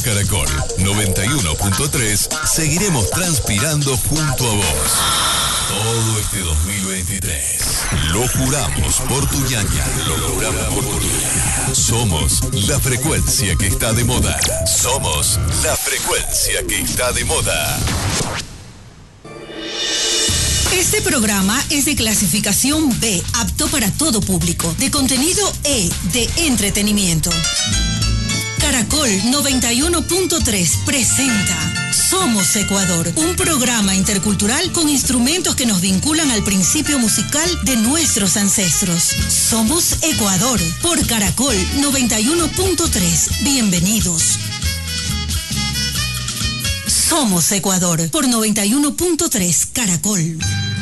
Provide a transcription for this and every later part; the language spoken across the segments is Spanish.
Caracol 91.3 seguiremos transpirando junto a vos. Todo este 2023. Lo juramos por tu ñaña. Lo juramos por tu ñaña. Somos la frecuencia que está de moda. Somos la frecuencia que está de moda. Este programa es de clasificación B, apto para todo público, de contenido E, de entretenimiento. Caracol 91.3 presenta Somos Ecuador, un programa intercultural con instrumentos que nos vinculan al principio musical de nuestros ancestros. Somos Ecuador, por Caracol 91.3. Bienvenidos. Somos Ecuador, por 91.3 Caracol.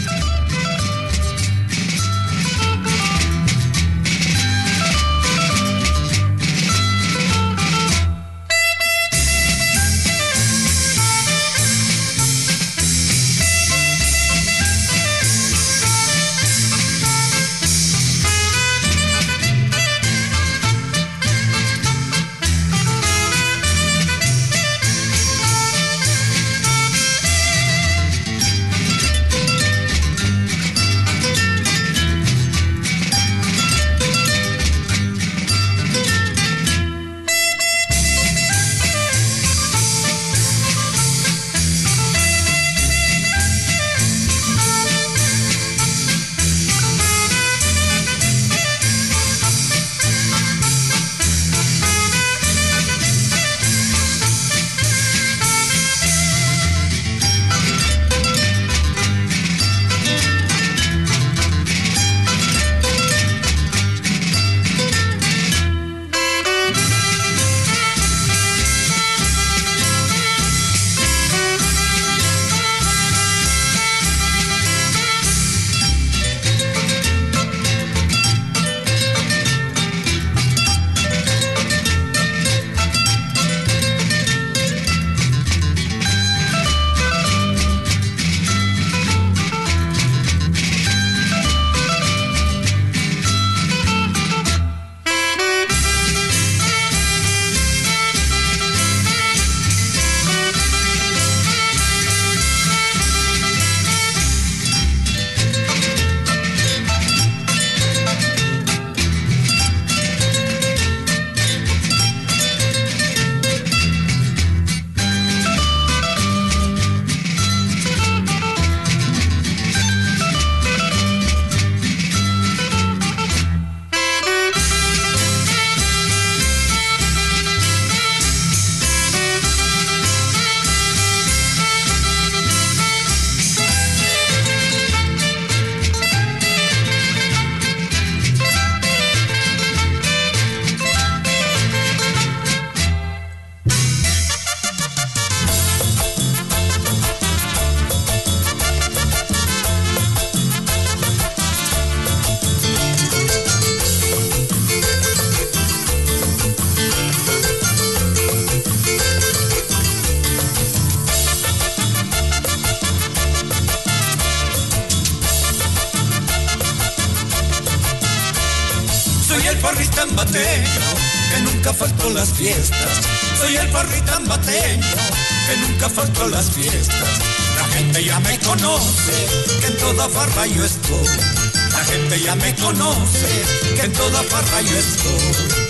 Las fiestas, soy el parrita ambateño que nunca faltó a las fiestas. La gente ya me conoce, que en toda farra yo estoy. La gente ya me conoce, que en toda farra yo estoy.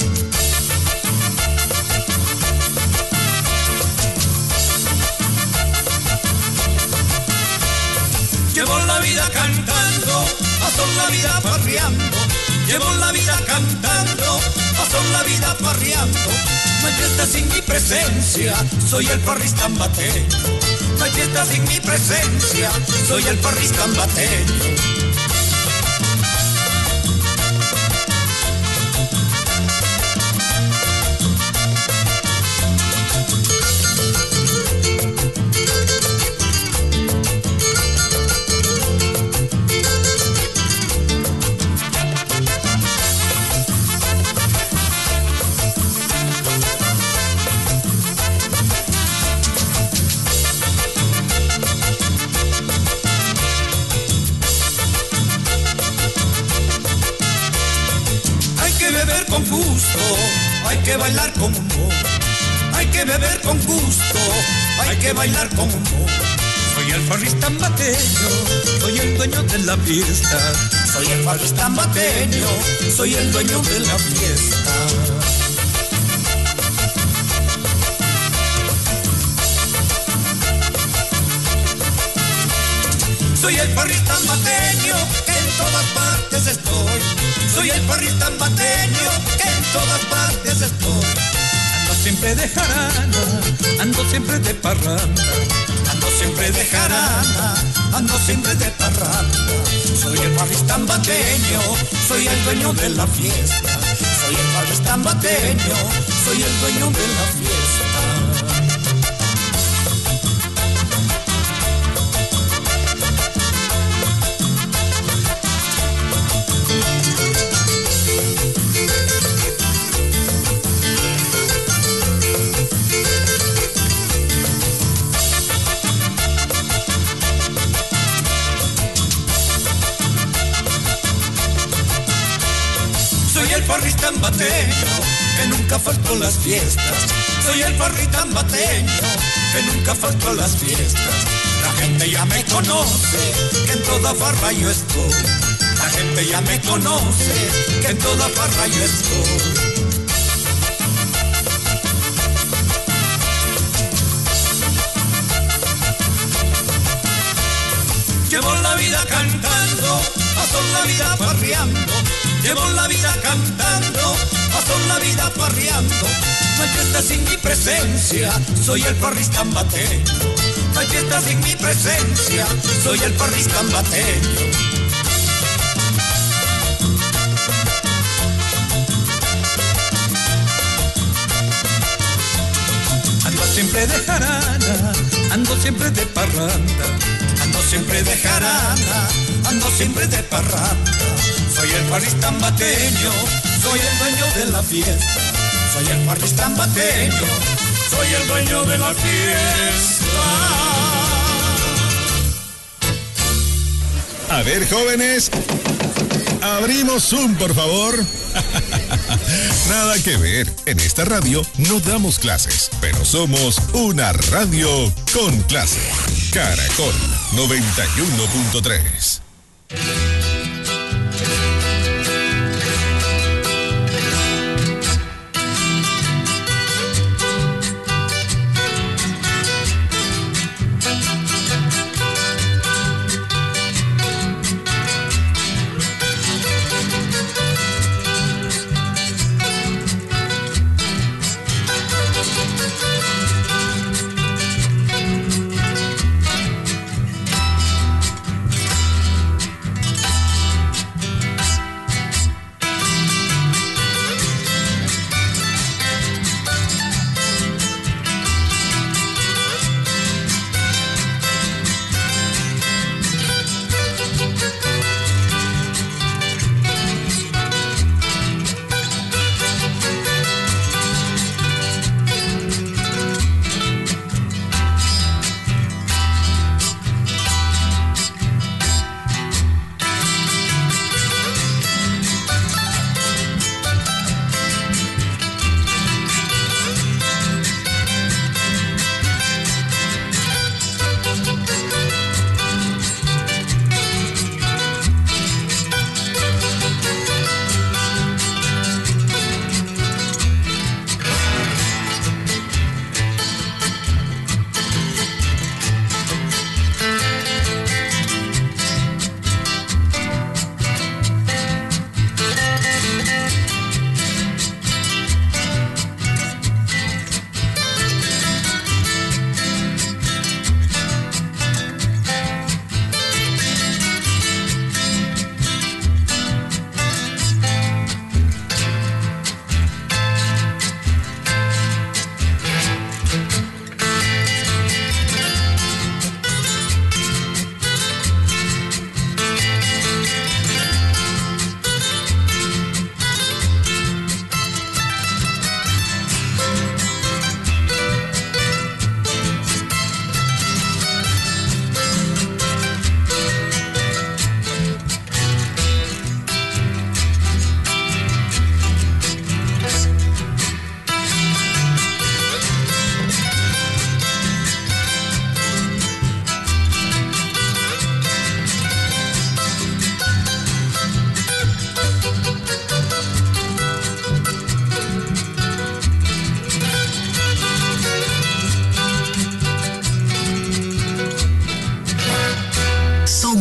Llevo la vida cantando, paso la vida farreando. Llevo la vida cantando, paso la vida farreando. No hay fiesta sin mi presencia, soy el parrista ambateño. No hay fiesta sin mi presencia, soy el parrista ambateño. Hay que bailar con humor, hay que que beber con gusto, hay que bailar con humor. Soy el farrista ambateño, soy el dueño de la fiesta. Soy el farrista ambateño, soy el dueño de la fiesta. Soy el farrista ambateño, que en todas partes estoy. Soy el farrista ambateño, que en todas partes estoy. Ando siempre de jarana, ando siempre de parranda. Ando siempre de jarana, ando siempre de parranda. Soy el farrista ambateño, soy el dueño de la fiesta. Soy el farrista ambateño, soy el dueño de la fiesta. Soy el farrista ambateño, que nunca faltó a las fiestas. Soy el farrista ambateño, que nunca faltó a las fiestas. La gente ya me conoce, que en toda farra yo estoy. La gente ya me conoce, que en toda farra yo estoy. Llevo la vida cantando, paso la vida farreando. Llevo la vida cantando, paso la vida farreando. No hay fiesta sin mi presencia, soy el farrista ambateño. No hay fiesta sin mi presencia, soy el farrista ambateño. Ando siempre de jarana, ando siempre de parranda. Ando siempre de jarana, ando siempre de parranda. Soy el farrista ambateño, soy el dueño de la fiesta. Soy el farrista ambateño, soy el dueño de la fiesta. A ver, jóvenes, abrimos Zoom, por favor. Nada que ver, en esta radio no damos clases, pero somos una radio con clase. Caracol 91.3.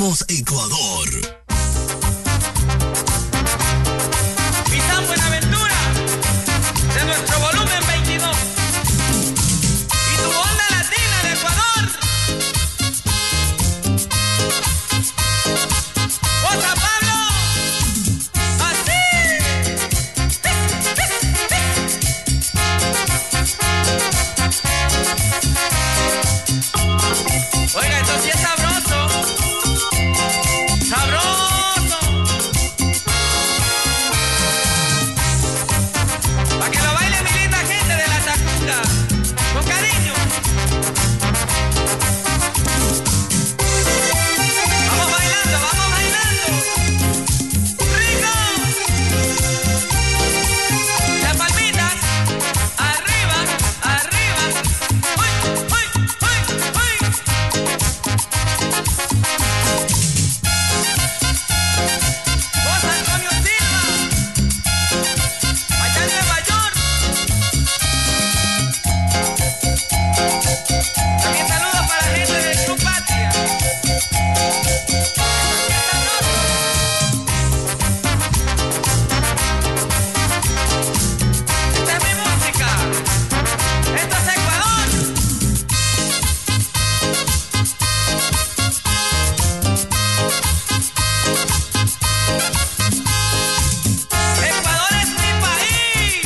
Somos Ecuador. Pitán Buenaventura, de nuestro volumen 22. Y tu onda latina de Ecuador. ¡Otra Pablo! ¡Así! Oiga, esto sí es sabroso. ¡Sabroso! Pa' que lo baile mi linda gente de la Tacunga. Con cariño. Vamos bailando, vamos bailando. ¡Rico! Las palmitas. Arriba, arriba. ¡Uy, uy, uy, uy! Voz Antonio Silva, allá en Nueva York. También saludos para la gente de Club Patria. Esta es mi música. Esto es Ecuador. Ecuador es mi país.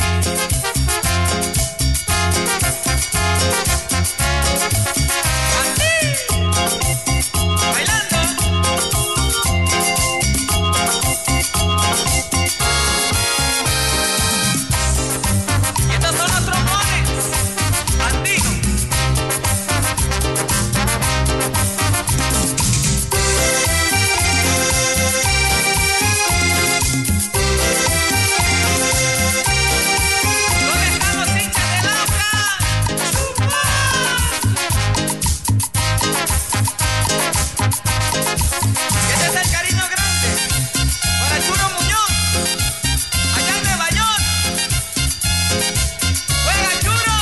Así, bailando. Y estos son los trombones andinos. ¿Dónde están los hinchas del Aucas? Este es el cariño grande para Churo Muñoz, allá en Nueva York. ¡Juega, Churo!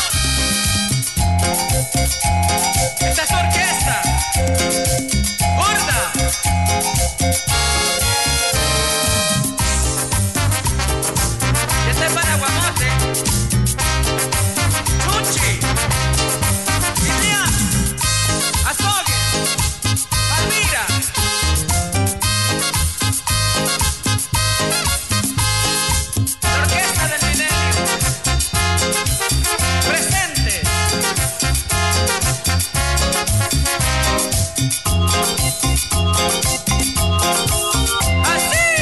Esta es su orquesta. ¡Gorda! Y este es para Guamote. Chuchi. Lilian. Azogue. Palmira. La orquesta del milenio. Presente. Así.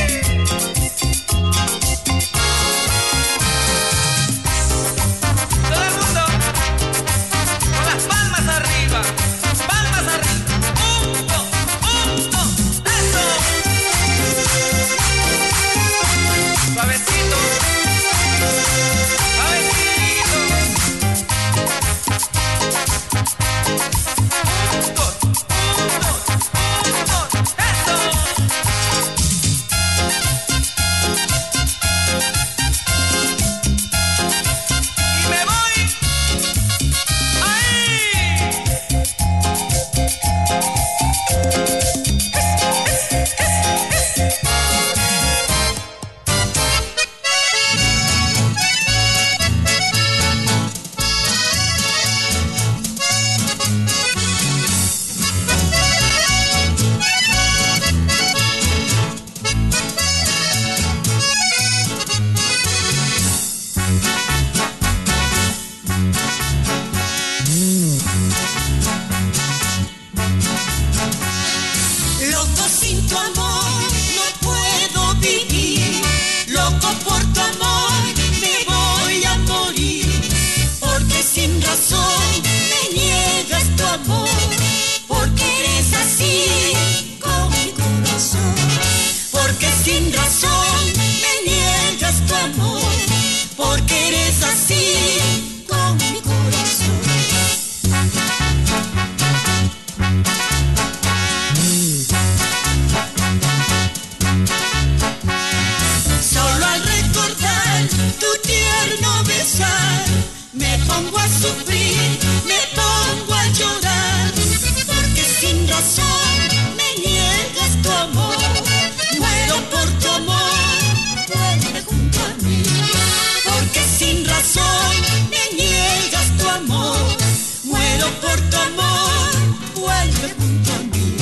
Todo el mundo con las palmas arriba. Palmas arriba. Un, dos, eso. Suavecito. Suavecito. Un, dos, eso. Y me voy ahí. Loco sin tu amor no puedo vivir. Loco por tu amor me voy a morir. Porque sin razón me niegas tu amor. Porque eres así con mi corazón. Porque sin razón me niegas tu amor. Porque eres así con mi corazón. vuelve junto a mí.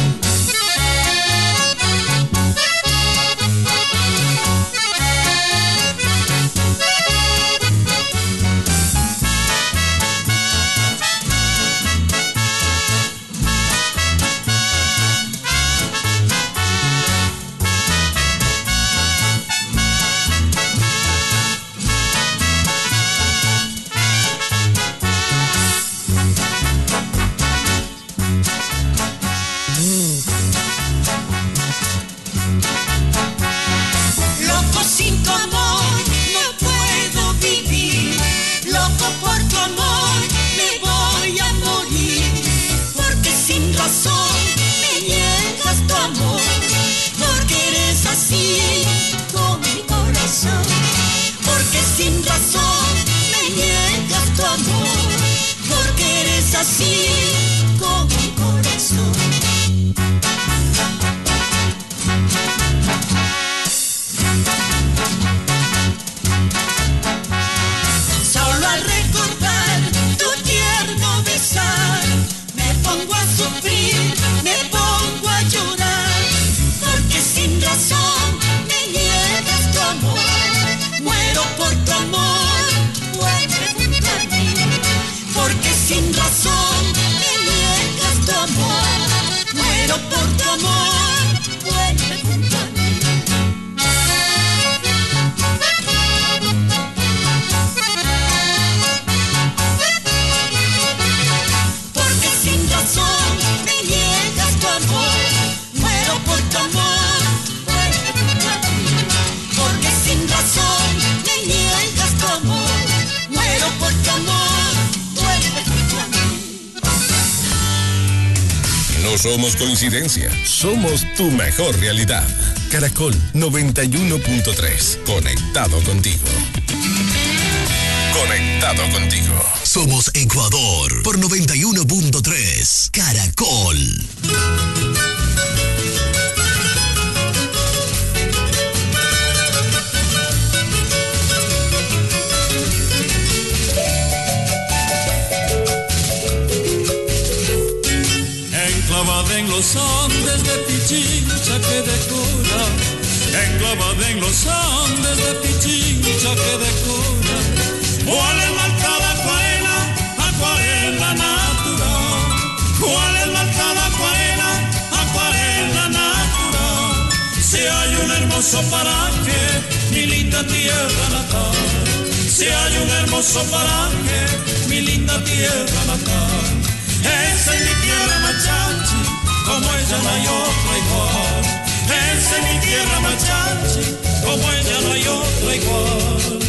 Loco sin tu amor no puedo vivir, loco por tu amor me voy a morir, porque sin razón me niegas tu amor, porque eres así con mi corazón, porque sin razón me niegas tu amor, porque eres así con mi corazón. Solo al recordar tu tierno besar, me pongo a sufrir, me pongo a llorar, porque sin razón me niegas tu amor, muero por tu amor, vuelve junto a mí, porque sin razón me niegas tu amor, muero por tu amor, vuelve junto a mí. Porque sin razón me niegas tu amor, muero por tu amor, vuelve junto a mí. Porque sin razón me niegas tu amor, muero por tu amor, vuelve junto a mí. No somos coincidencia, somos tu mejor realidad. Caracol 91.3, conectado contigo. Conectado contigo. Somos Ecuador por 91.3. Caracol. Enclavada en los Andes de Pichincha que decora, enclavada en los Andes de Pichincha que decora, ¿cuál es la altada acuarela, acuarela natural? ¿Cuál es la altada acuarela, acuarela natural? Si hay un hermoso paraje, mi linda tierra natal, si hay un hermoso paraje, mi linda tierra natal. Esa es mi tierra Machanchi, como ella no hay otra igual. Esa es mi tierra Machanchi, como ella no hay otra igual.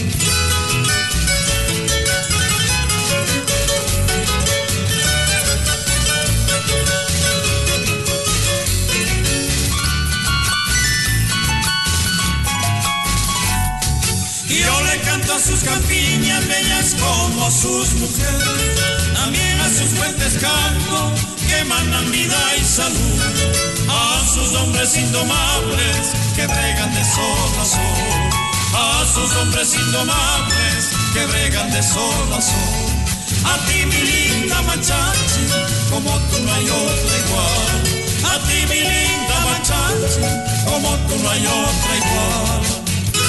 Yo le canto a sus campiñas bellas como a sus mujeres, también a sus fuentes canto que emanan vida y salud, a sus hombres indomables que bregan de sol a sol, a sus hombres indomables que bregan de sol a sol. A ti mi linda Machanchi, como tú no hay otra igual. A ti mi linda Machanchi, como tú no hay otra igual.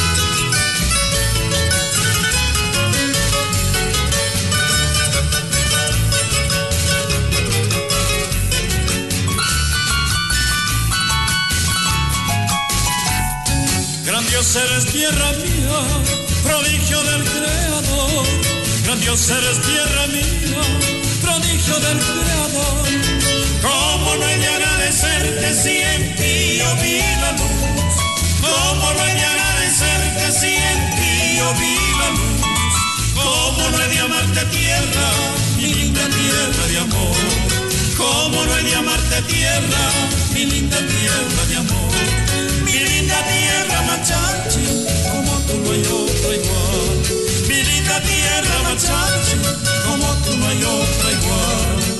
Grandiosa eres tierra mía, prodigio del Creador. Grandiosa eres tierra mía, prodigio del Creador. ¿Cómo no he de agradecerte si en ti yo vi la luz? ¿Cómo no he de agradecerte si en ti yo vi la luz? ¿Cómo no he de amarte tierra, mi linda tierra de amor? ¿Cómo no he de amarte tierra, mi linda tierra de amor? Mi linda tierra Machanchi, como tú no hay otra igual. Mi linda tierra Machanchi, como tú no hay otra igual.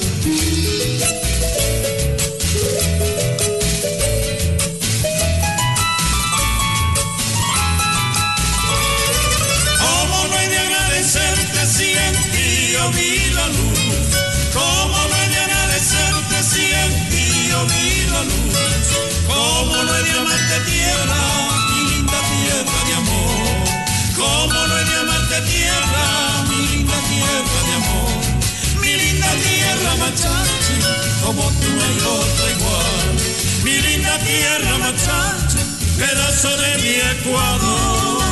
¿Cómo no he de agradecerte si en ti yo vi la luz? ¿Cómo no he de agradecerte si en ti Como no he de amarte tierra, mi linda tierra de amor. Como no he de amarte tierra, mi linda tierra de amor. Mi linda tierra machache, como tú no hay otra igual. Mi linda tierra machache, pedazo de mi Ecuador.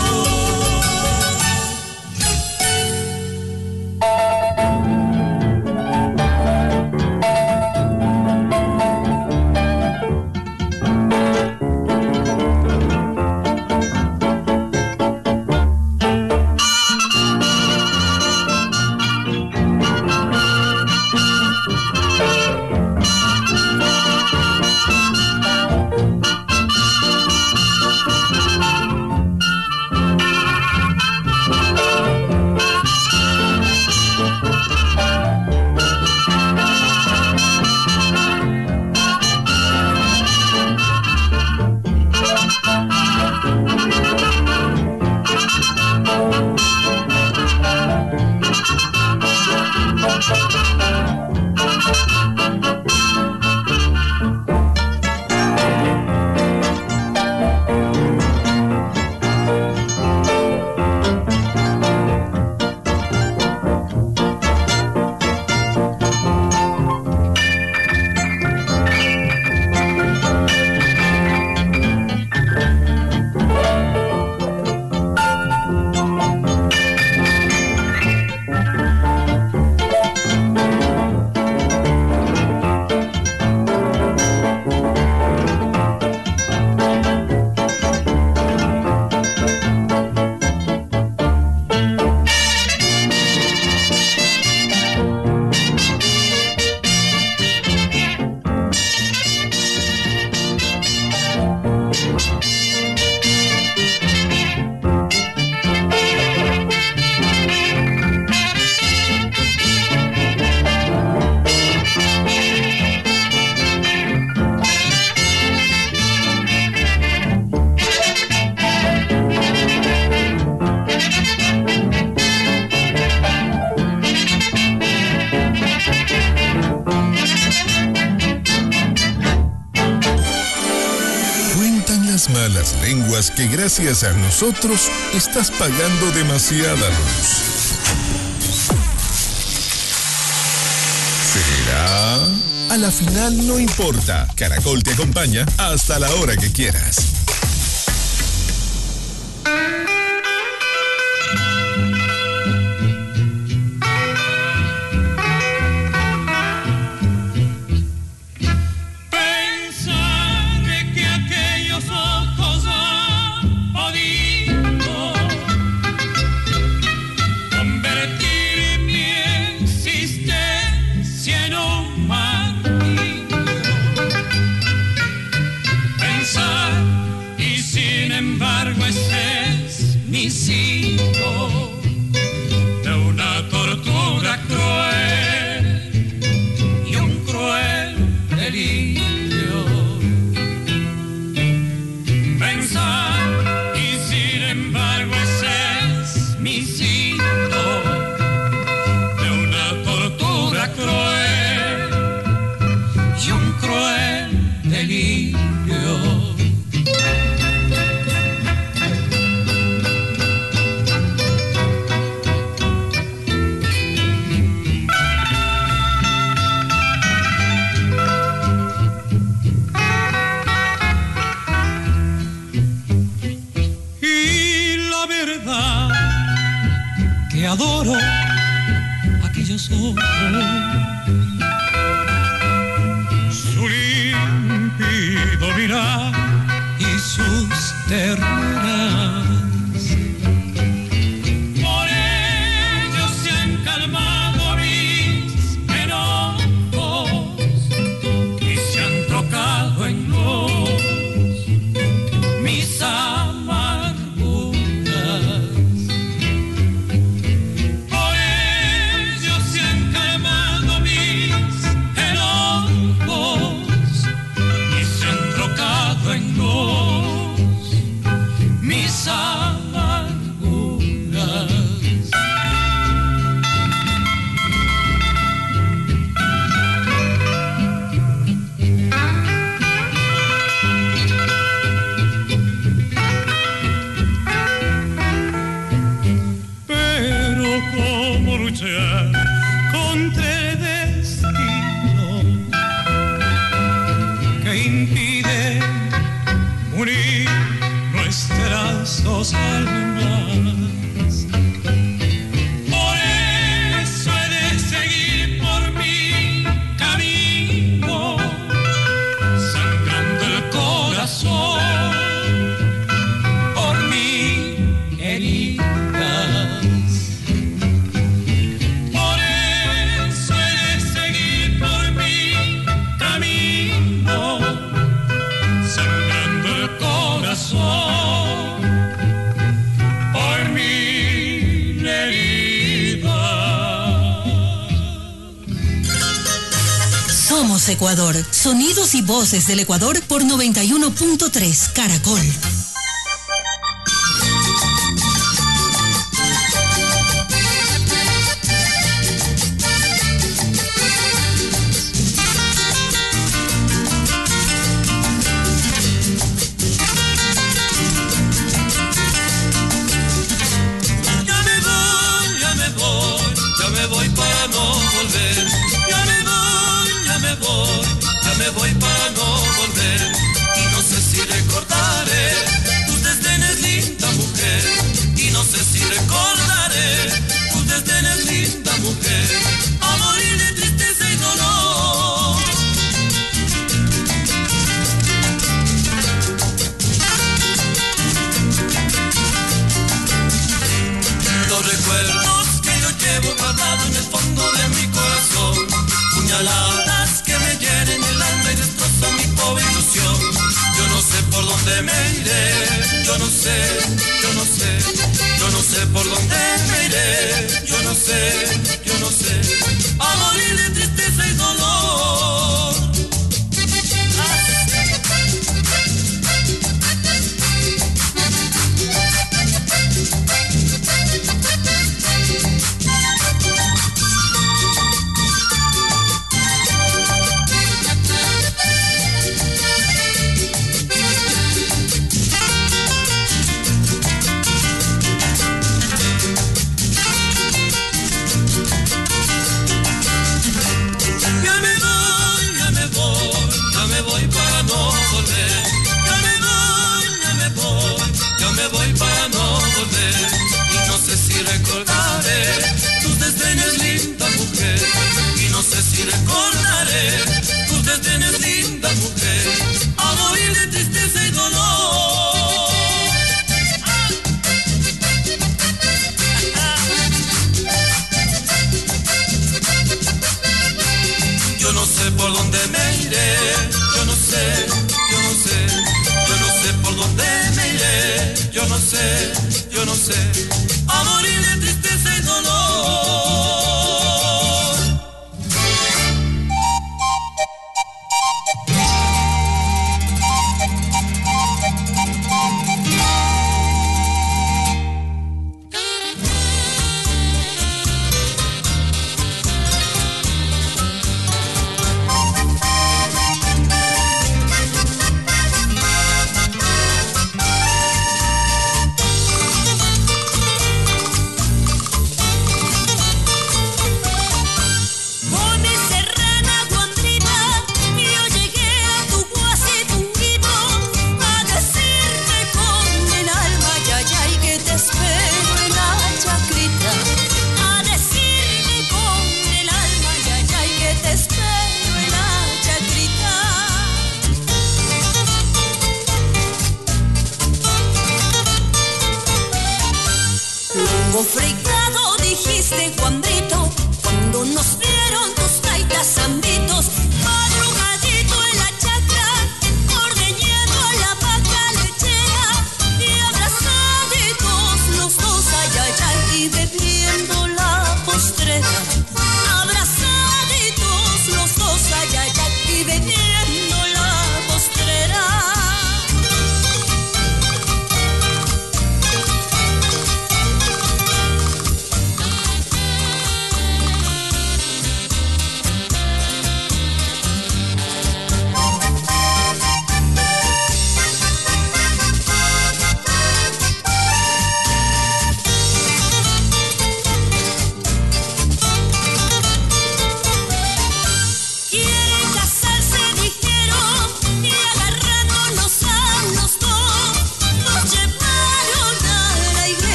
Malas lenguas que gracias a nosotros estás pagando demasiada luz. ¿Será? A la final no importa. Caracol te acompaña hasta la hora que quieras. Adoro aquellos ojos, su límpido mirar y sus ternuras. Por ellos se han calmado mis enojos y se han trocado en luz mis amarguras. Mis impide unir nuestras dos almas. Por eso he de seguir por mi camino, sangrando el corazón por mis heridas. Por eso he de seguir por mi camino, sangrando el corazón por mi herida. Somos Ecuador. Sonidos y voces del Ecuador por 91.3 Caracol. Ya me voy para no volver. Ya me voy para no volver. Y no sé si recordaré tus desdenes, linda mujer. Y no sé si recordaré tus desdenes, linda mujer. A morir de tristeza y dolor. Los recuerdos que yo llevo guardado en el fondo de mi corazón, puñaladas que me hieren el alma y destrozan mi pobre ilusión. Yo no sé por dónde me iré, yo no sé por dónde me iré, yo no sé, a morir de tristeza y dolor. Voy para no volver. Y no sé si recordaré tus desdenes, linda mujer. Y no sé si recordaré tus desdenes, linda mujer. A morir de tristeza y dolor. Yo no sé por dónde me iré. Yo no sé por dónde me iré. Yo no sé, a morir de tristeza y dolor.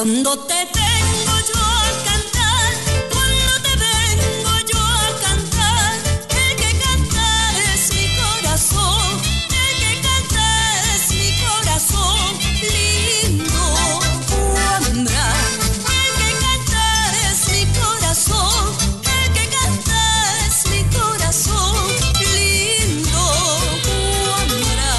Cuando te vengo yo a cantar, cuando te vengo yo a cantar, el que canta es mi corazón, el que canta es mi corazón lindo, Juanra. El que canta es mi corazón, el que canta es mi corazón lindo, Juanra.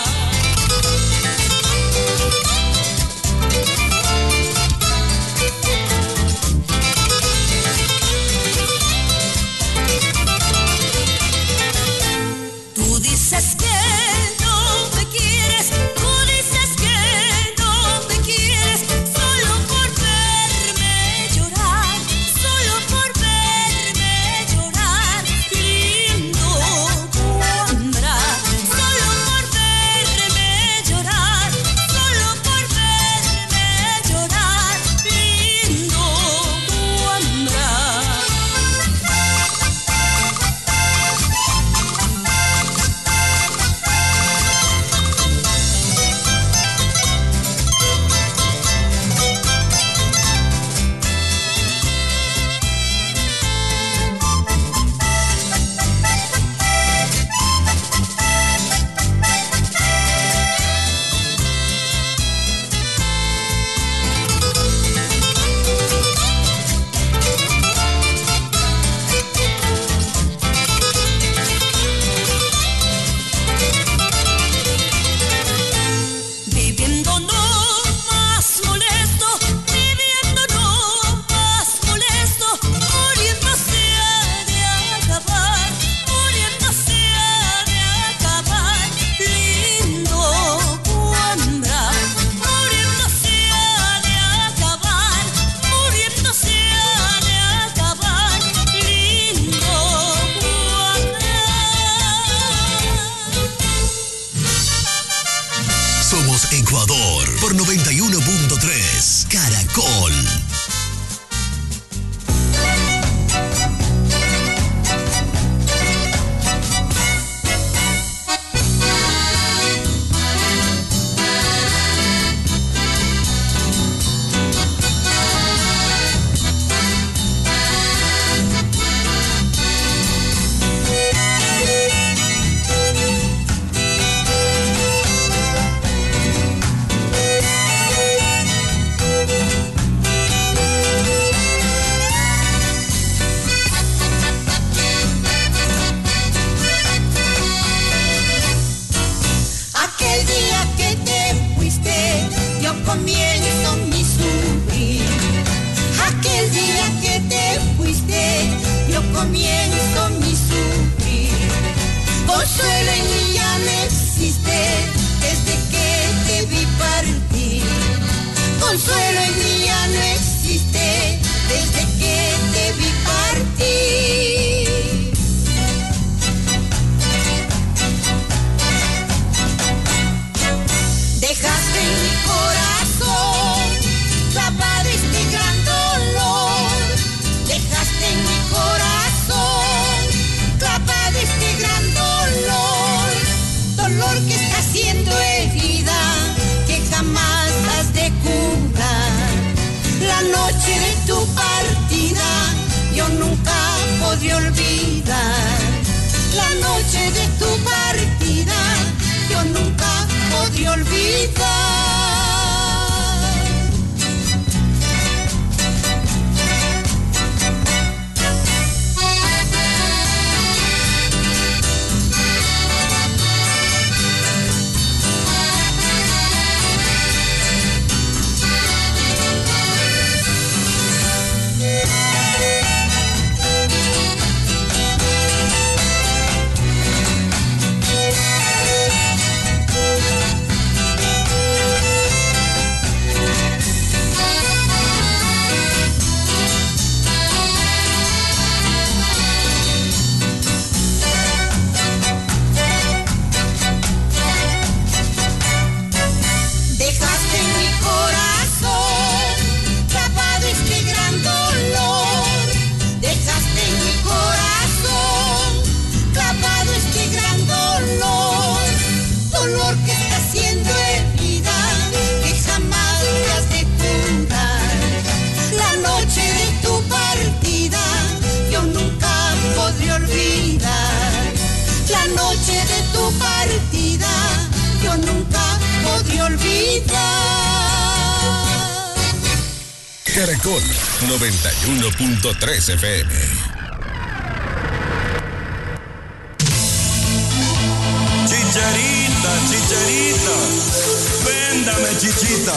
Tú dices que no me quieres, tú dices que no me quieres, solo por verme llorar, solo por verme llorar, lindo Juanra. Solo por verme llorar, solo por verme llorar, lindo Juanra. Viviendo no más molesto, viviendo no más molesto, muriéndose ha de acabar, muriéndose ha de acabar, lindo Juanra. Muriéndose ha de acabar, muriéndose ha de acabar, lindo Juanra. Somos Ecuador por 91.3 Caracol. Aquel día que te fuiste, yo comienzo mi sufrir. Aquel día que te fuiste, yo comienzo mi sufrir. Consuelo en mí ya no existe desde que te vi partir. Consuelo en mí ya no existe desde que te vi partir. Dejaste en mi corazón clavado este gran dolor. Dejaste en mi corazón clavado este gran dolor. Dolor que está siendo herida, que jamás has de curar. La noche de tu partida yo nunca podré olvidar. La noche de tu partida yo nunca podré olvidar. Caracol 91.3 FM. Chicharita, chicharita, véndame chichita.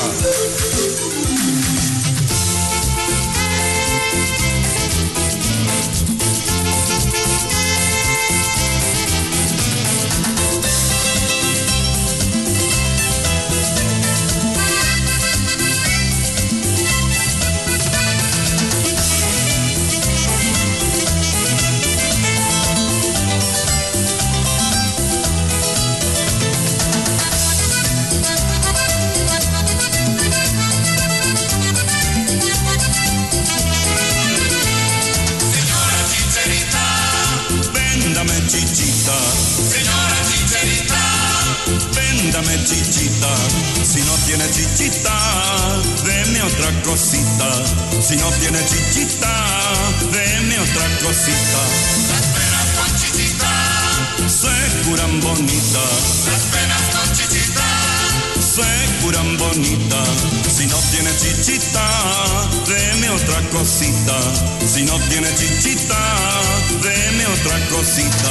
Véndame chichita, si no tiene chichita, deme otra cosita. Si no tiene chichita, deme otra cosita. Las penas con chichita se curan bonita. Las penas con chichita se curan bonita. Si no tiene chichita, deme otra cosita. Si no tiene chichita, deme otra cosita.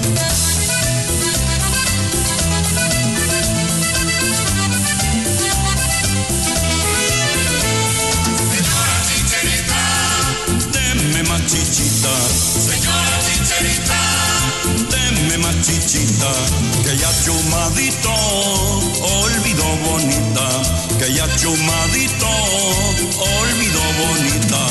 Chichita, señora chicherita, deme más chichita, que ya chumadito, olvido bonita, que ya chumadito, olvido bonita.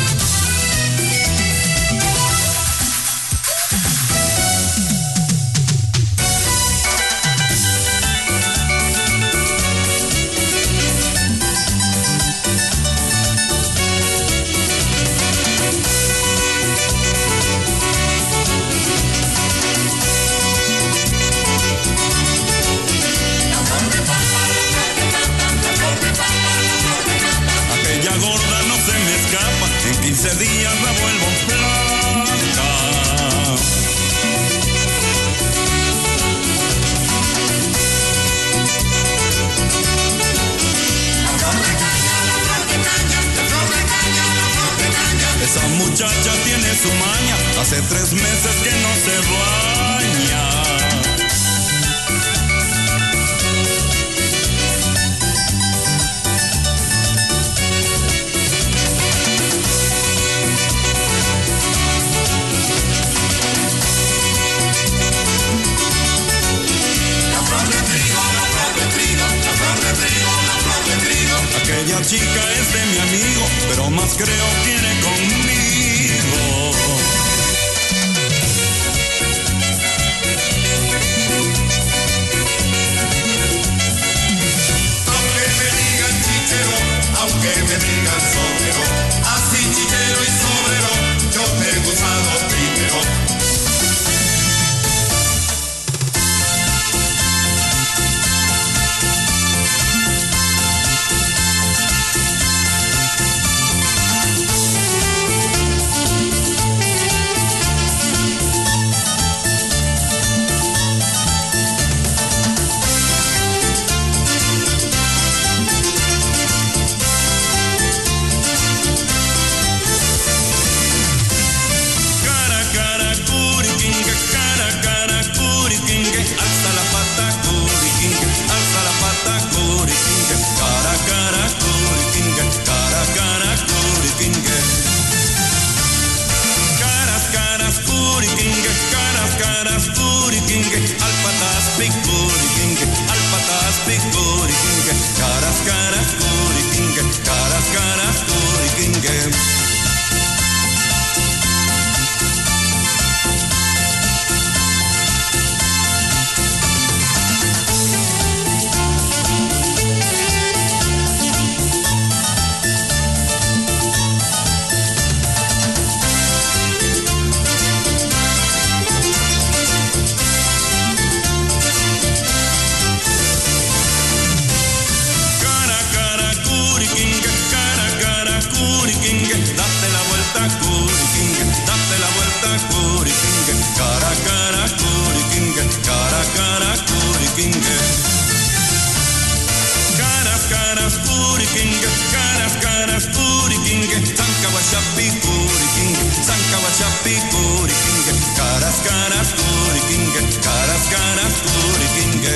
Gorda no se me escapa, en 15 días la vuelvo flaca. Esa muchacha tiene su maña, hace 3 meses que no se baña. Aquella chica es de mi amigo, pero más creo quiere conmigo. aunque me digan chichero, aunque me digan sobrero, así chichero y sobrero, yo te he gozado primero. Sankawachapikurikinge, Sankawachapikurikinge, caras, caras, kurikinge, caras, caras, kurikinge.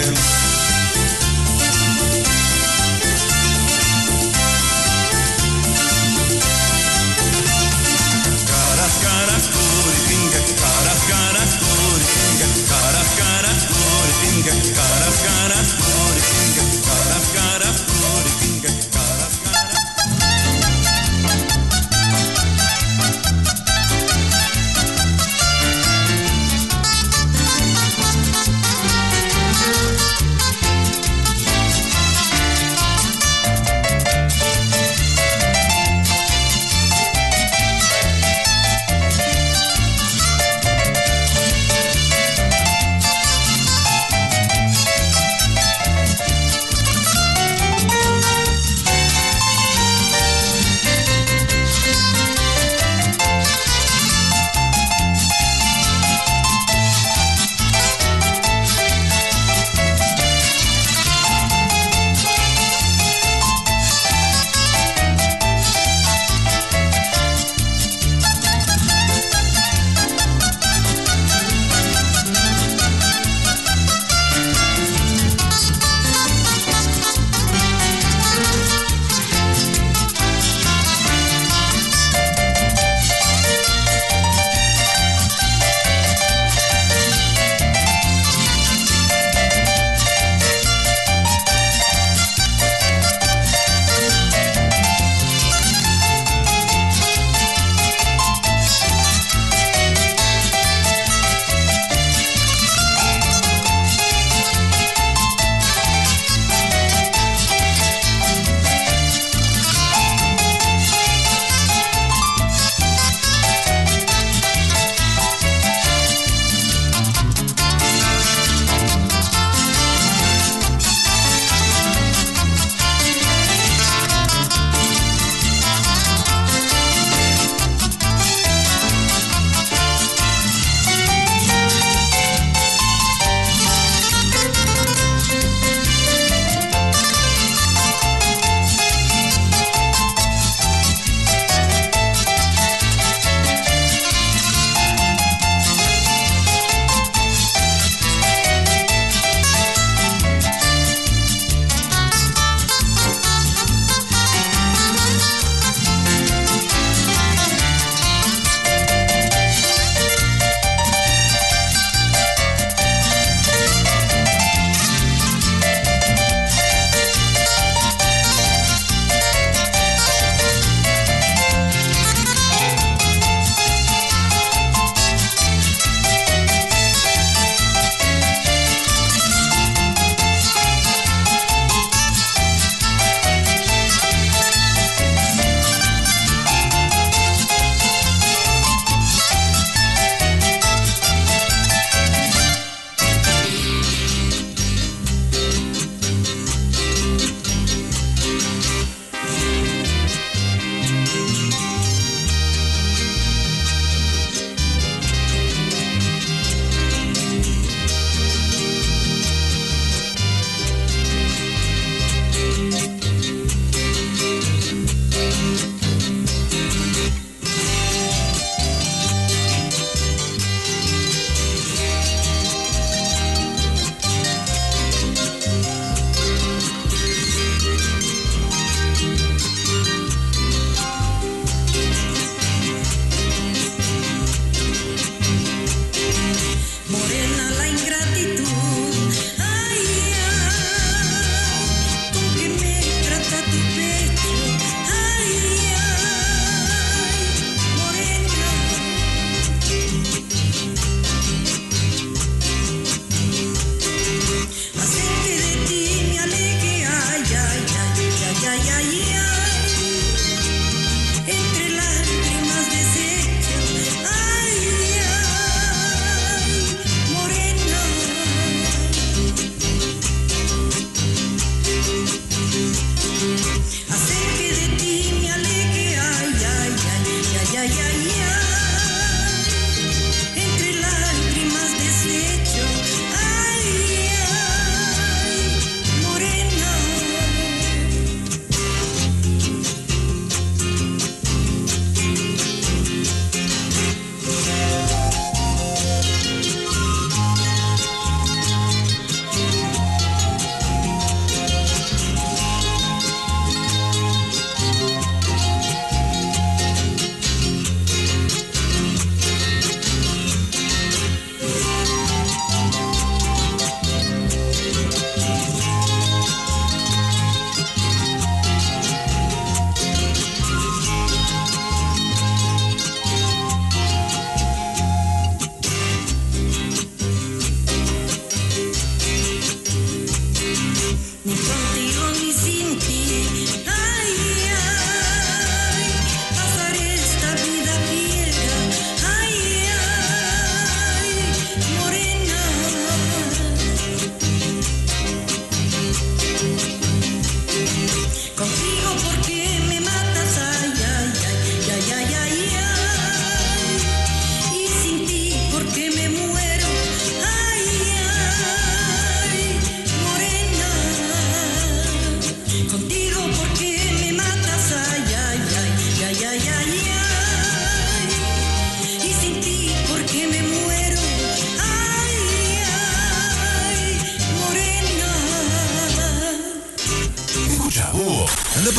Caras, caras, kurikinge, caras, caras, kurikinge, caras, caras, kurikinge, caras, caras, kurikinge, caras, caras, kurikinge, caras, caras.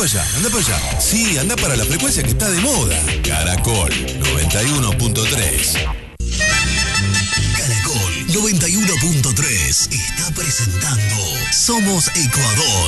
para allá, anda para allá. Sí, anda para la frecuencia que está de moda. Caracol 91.3. Caracol 91.3 está presentando Somos Ecuador.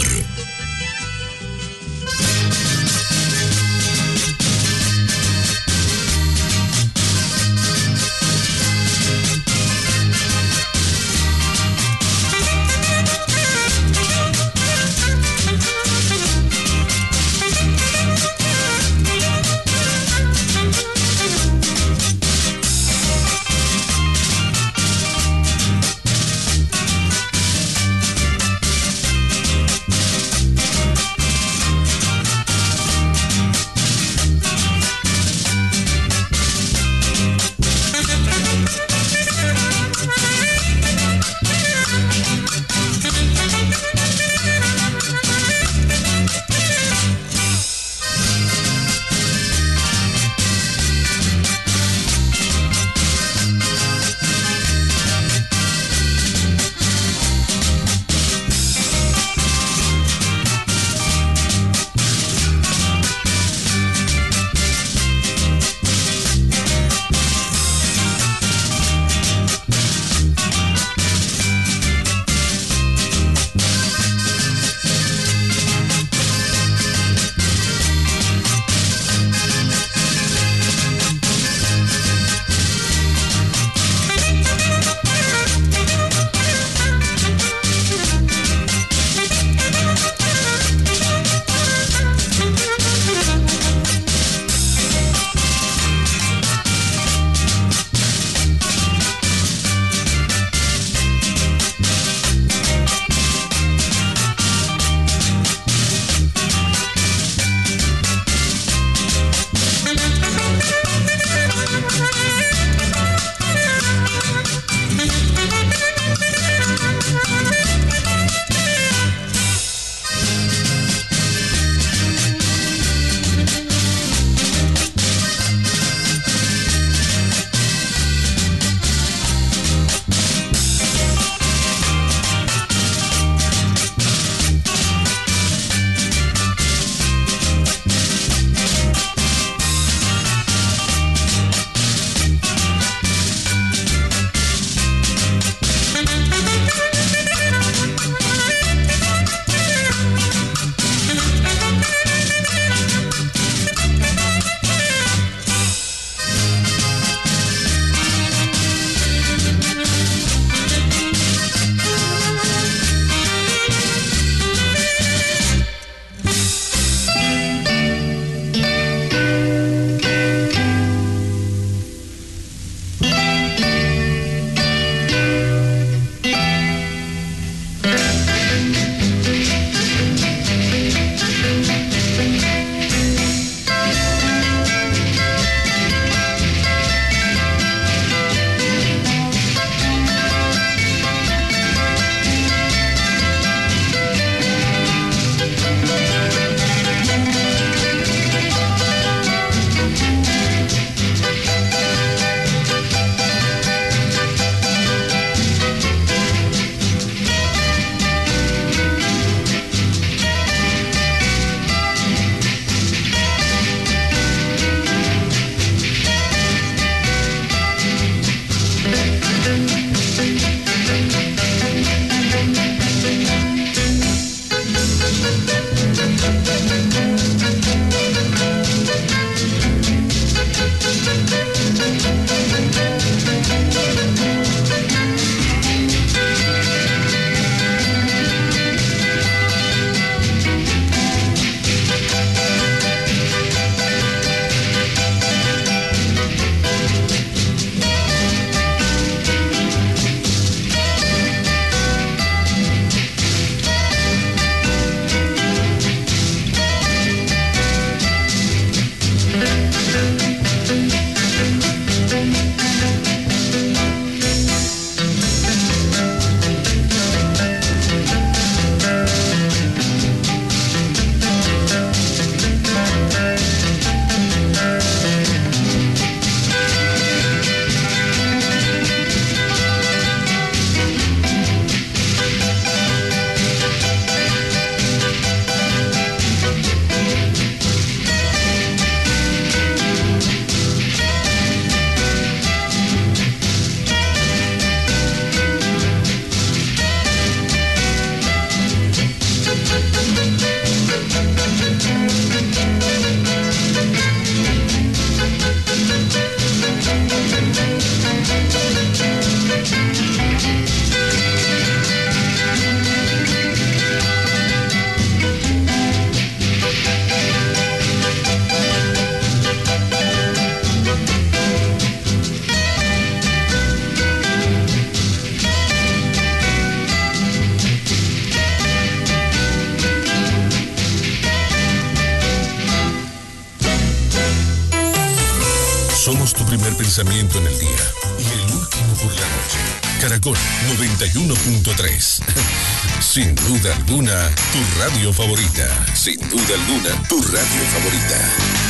Somos tu primer pensamiento en el día y el último por la noche. Caracol 91.3. Sin duda alguna, tu radio favorita. Sin duda alguna, tu radio favorita.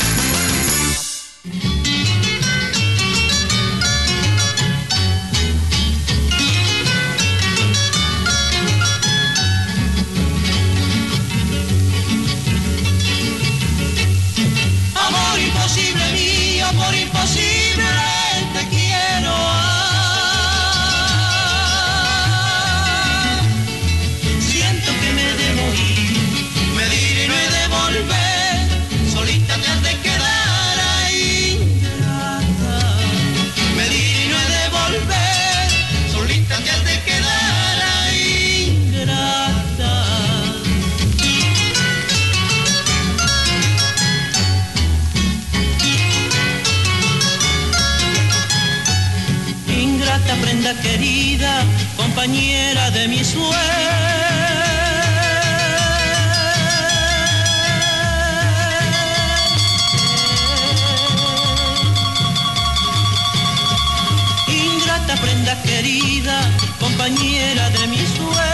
Amor imposible mío, por imposible te quiero. Siento que me debo ir, medir y no he de volver. Solita te has de quedar ahí, ingrata. Medir y no he de volver. Solita te has de quedar ahí, ingrata. Ingrata prenda querida, compañera de mi Ingrata prenda querida, compañera de mi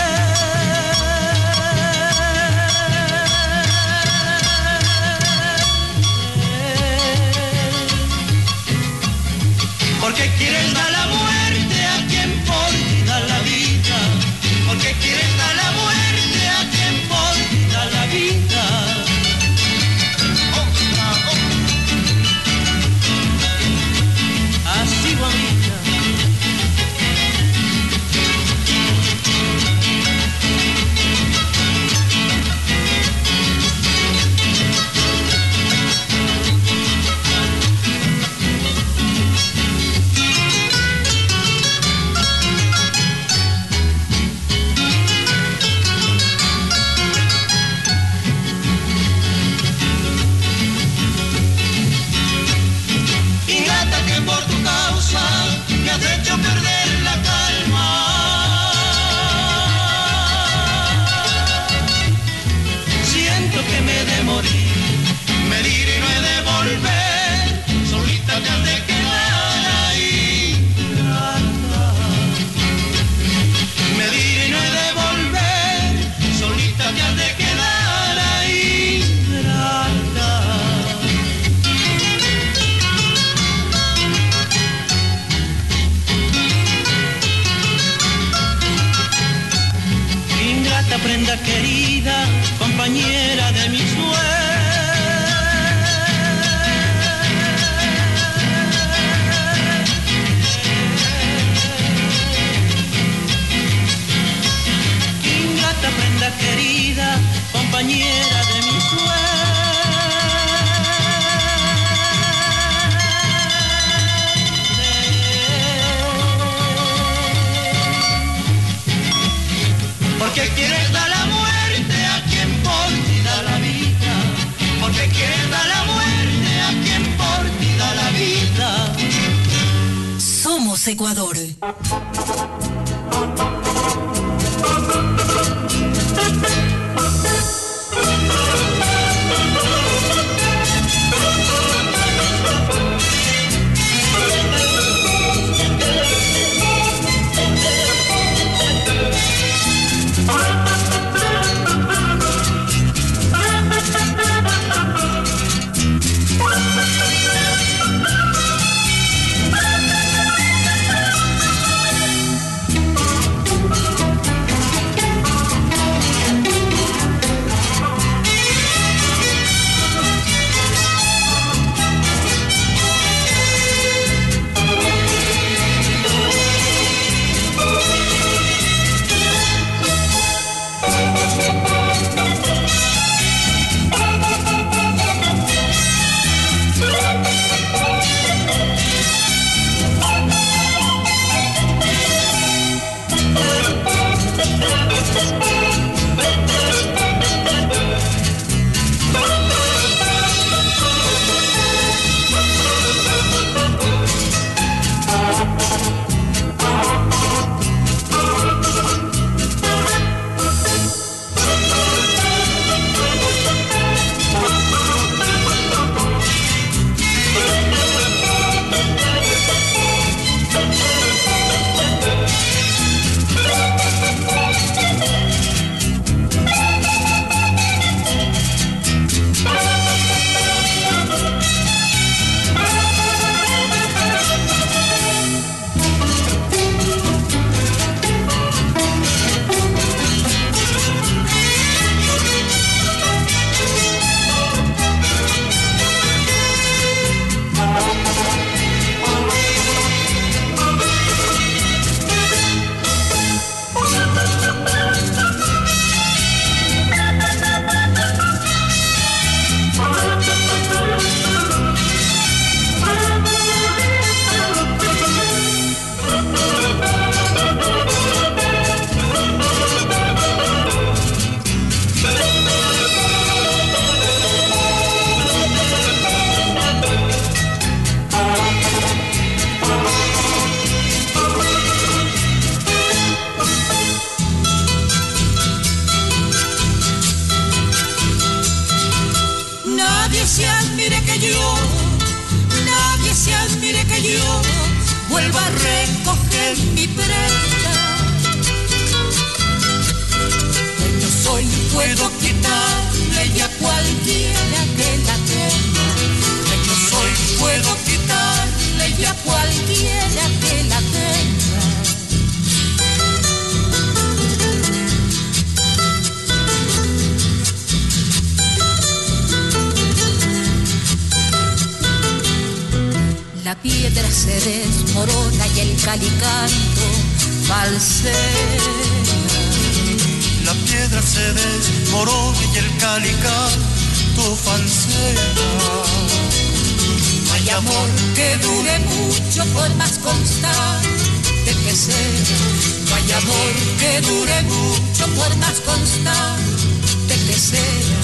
Porque quieres dar la muerte a quien por ti da la vida. Porque quieres dar la muerte a quien por ti da la vida. Así, bonita. Ingrata que por tu causa me has hecho perder la calma. Siento que me he de morir, medir y no he de volver. Solita te has de quedar ahí, ingrata. Medir y no he de volver. Solita te has de quedar ahí, ingrata. Ingrata prenda querida, compañera de mi Ingrata prenda querida, compañera de mi Porque quieres dar la muerte a quien por ti da la vida. Porque quieres dar la muerte a quien por ti da la vida. Somos Ecuador. yo vuelva a recoger mi prenda. Yo soy, puedo quitarle ya cualquiera que la tenga. Yo soy, puedo quitarle ya cualquiera que la tenga. La piedra se desmorona y el calicanto falsea. La piedra se desmorona y el calicanto falsea. No hay amor que dure mucho por más constante que sea. No hay amor que dure mucho por más constante que sea.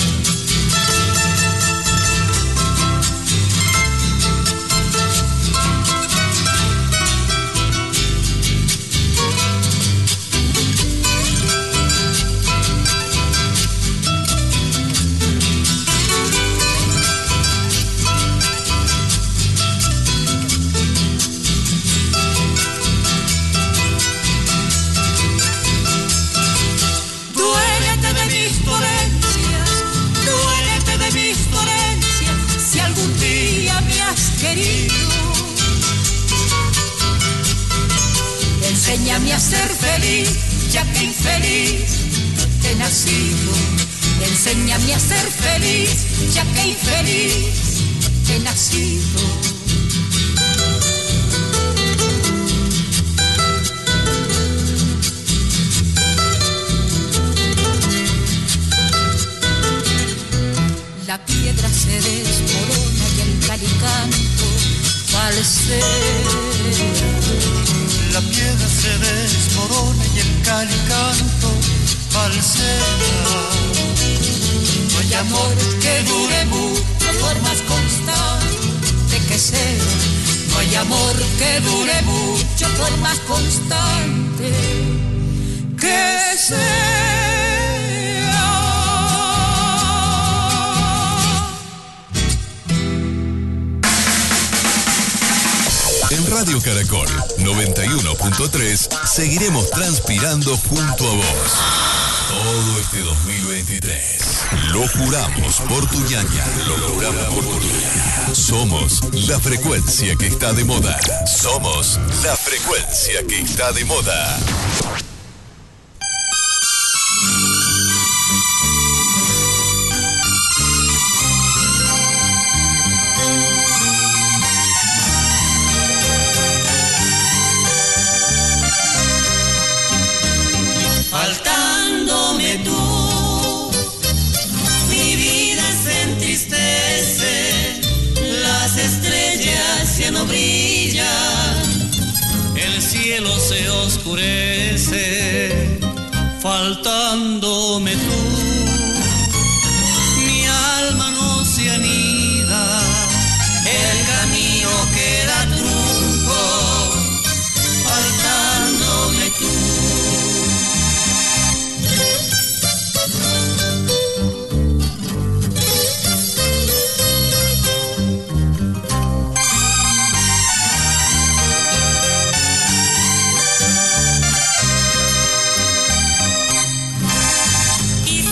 Enséñame a ser feliz, ya que infeliz he nacido. Enséñame a ser feliz, ya que infeliz he nacido. La piedra se desmorona y el calicanto falsea. La piedra se desmorona y el calicanto falsea. No hay amor que dure mucho por más constante que sea. No hay amor que dure mucho por más constante que sea. En Radio Caracol 91.3 seguiremos transpirando junto a vos. Todo este 2023. Lo juramos por tu ñaña. Lo juramos por tu ñaña. Somos la frecuencia que está de moda. Somos la frecuencia que está de moda. Faltándome tú, mi vida se entristece, las estrellas ya no brillan, el cielo se oscurece, faltándome tú, mi alma no se anida, el camino queda trunco, faltándome tú. Y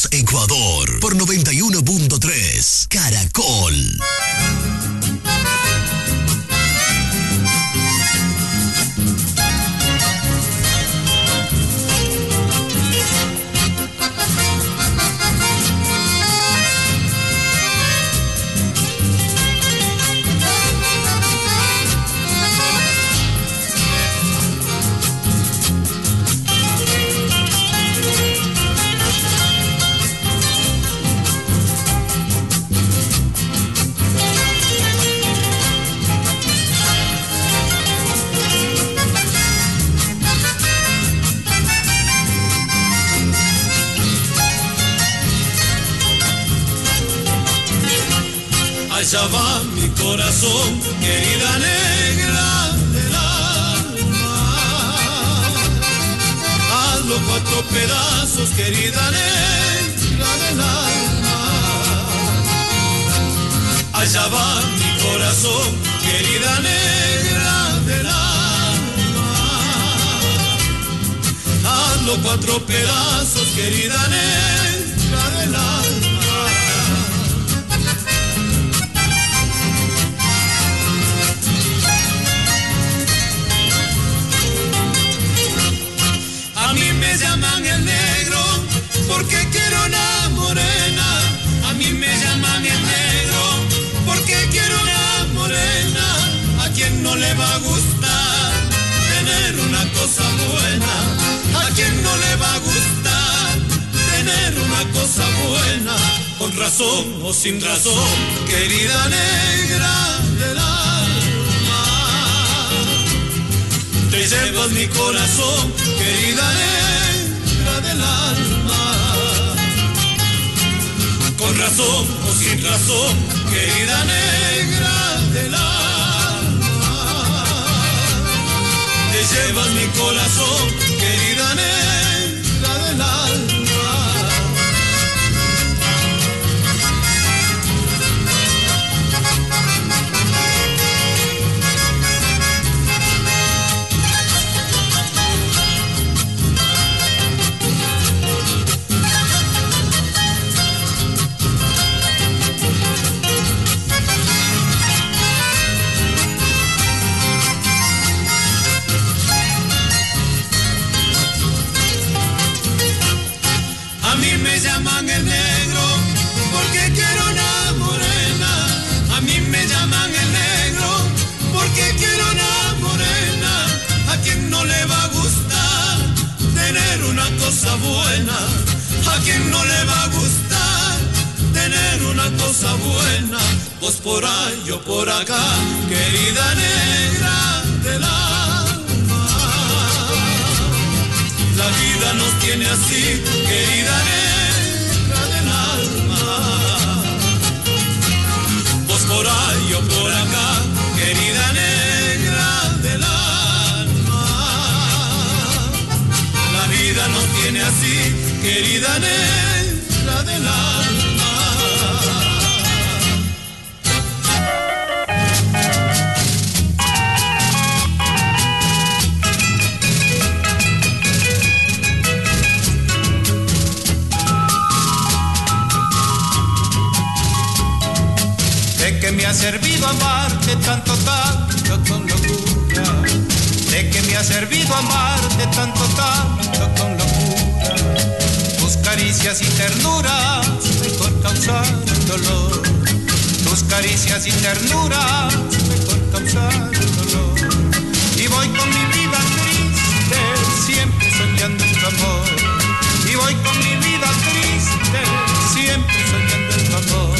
Somos Ecuador por 91.3 Caracol. Allá va mi corazón, querida negra del alma. Hazlo 4 pedazos, querida negra del alma. Allá va mi corazón, querida negra del alma. Hazlo 4 pedazos, querida negra del alma. A mí me llaman el negro porque quiero una morena. A mí me llaman el negro porque quiero una morena. A quien no le va a gustar tener una cosa buena. A quien no le va a gustar tener una cosa buena. Con razón o sin razón, querida negra del alma. Te llevas mi corazón, querida negra del alma. Con razón o sin razón, querida negra del alma. Te llevas mi corazón, querida negra del alma. A mí me llaman el negro porque quiero una morena. A mí me llaman el negro porque quiero una morena. A quien no le va a gustar tener una cosa buena. A quien no le va a gustar tener una cosa buena. Vos por ahí, yo por acá, querida negra del alma. La vida nos tiene así, querida negra del alma. Vos por ahí, yo por acá, querida negra del alma. La vida nos tiene así, querida negra del alma. De que me ha servido amarte tanto, tanto con locura. De que me ha servido amarte tanto, tanto con locura. Tus caricias y ternuras mejor causar dolor. Tus caricias y ternuras mejor causar dolor. Y voy con mi vida triste, siempre soñando en tu amor. Y voy con mi vida triste, siempre soñando en tu amor.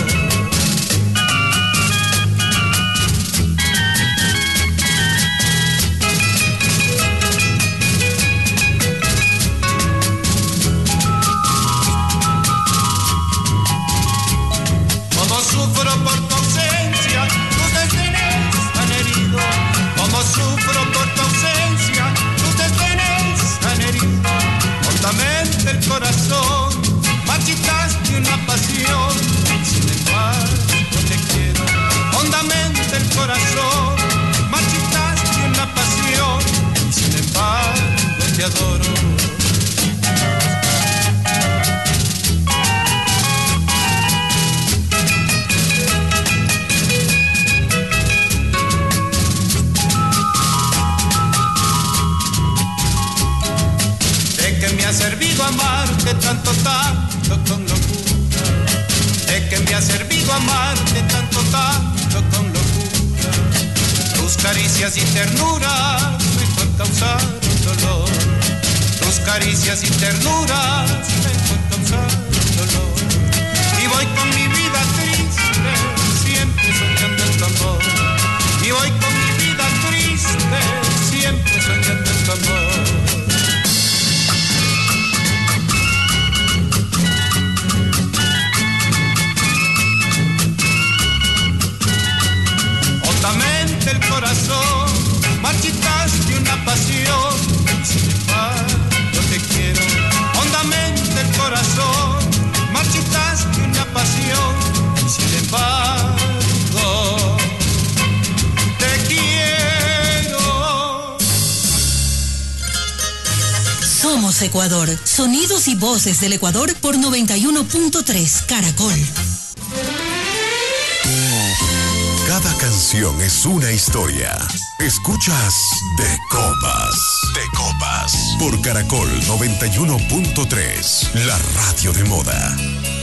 Sufro por tu ausencia, tus desdenes han herido. Como amarte tanto, tanto con locura. De que me ha servido amarte tanto, tanto con locura. Tus caricias y ternuras me causaron dolor. Tus caricias y ternuras me causaron dolor. Y voy con mi vida triste, siempre soñando en tu amor. Y voy con mi vida triste, siempre soñando en tu amor. Hondamente el corazón, marchitaste una pasión. Sin embargo te quiero. Hondamente el corazón, marchitaste una pasión. Sin embargo te quiero. Somos Ecuador. Sonidos y voces del Ecuador por 91.3 Caracol. Cada canción es una historia. Escuchas De Copas. De Copas. Por Caracol 91.3, la radio de moda.